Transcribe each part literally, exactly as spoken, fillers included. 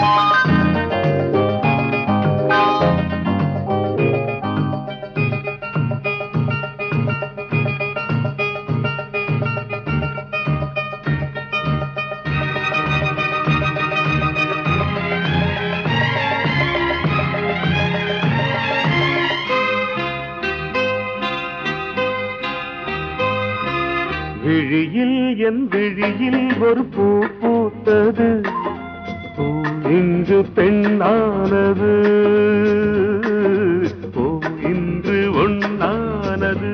விழியில் என் விழியில் ஒரு பூ பூத்தது, பூ இன்று பெண்ணானது, பூ இன்று ஒண்ணானது.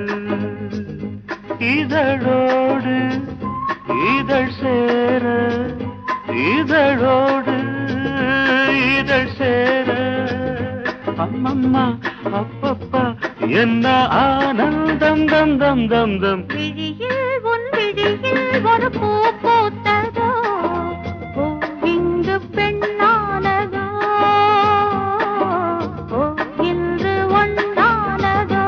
இதழோடு இதழ் சேர, இதழோடு இதழ் சேர, அம்மம்மா அப்பப்பா என்ன ஆனந்தம் தம் தம் தம் தம். விழியில் உன் விழியில் ஒரு பூ பூத்ததோ, பூ இங்கு பெண்ணானதோ, பூ இன்று ஒண்ணானதோ.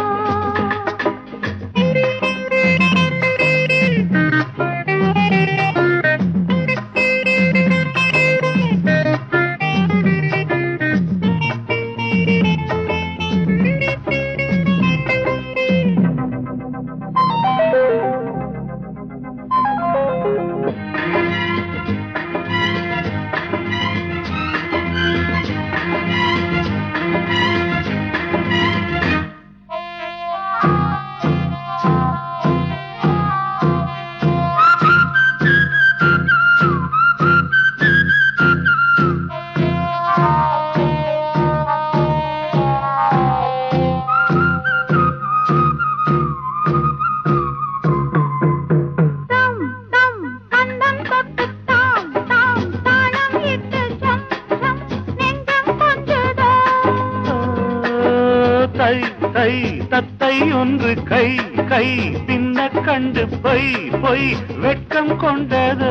தை தை தத்தை ஒன்று கை கை பின்ன கண்டு பொய் பொய் வெட்கம் கொண்டது.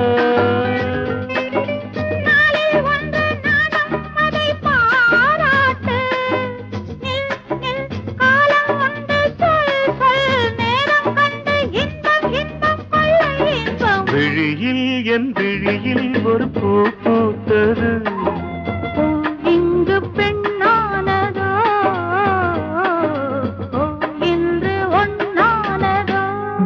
விழியில் என் விழியில் ஒரு பூ பூத்தது, இங்கு பெண்ணானதோ, இன்று ஒண்ணானதோ.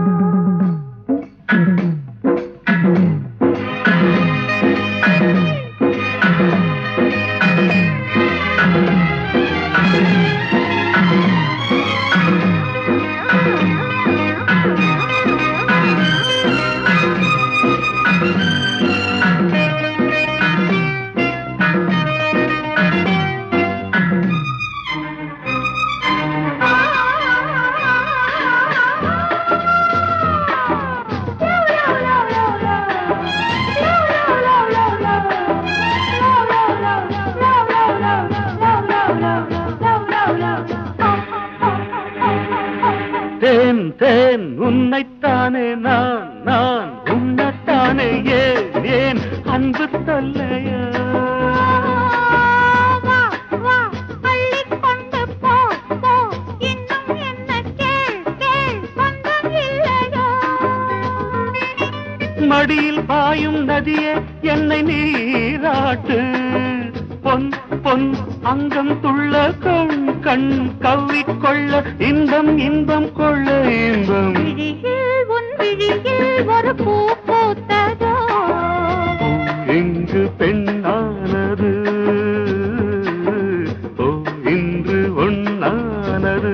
தேன் தேன் உன்னைத்தானே நான் நான் உன்னைத்தானே ஏன் ஏன் அன்பு தொல்லையா. மடியில் பாயும் நதியே என்னை நீராட்டு, பொன் பொன் அங்கம் துள்ள கண் கண் கவ்விக்கொள்ள இன்பம் இன்பம் கொள்ள இன்பம். விழியில் உன் விழியில் ஒரு பூ பூத்ததோ, இங்கு பெண்ணானது, ஓ இன்று ஒண்ணானது.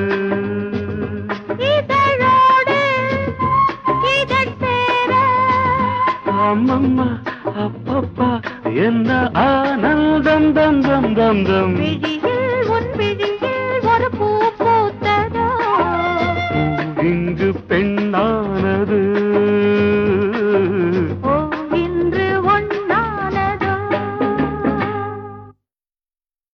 இதழோடு இதழ் சேர, அம்மம்மா அப்பப்பா என்ன ஆனந்தம் தம் தம் தம் தம். விழியில் உன் விழியில் ஒரு பூ பூத்ததோ, இங்கு பெண்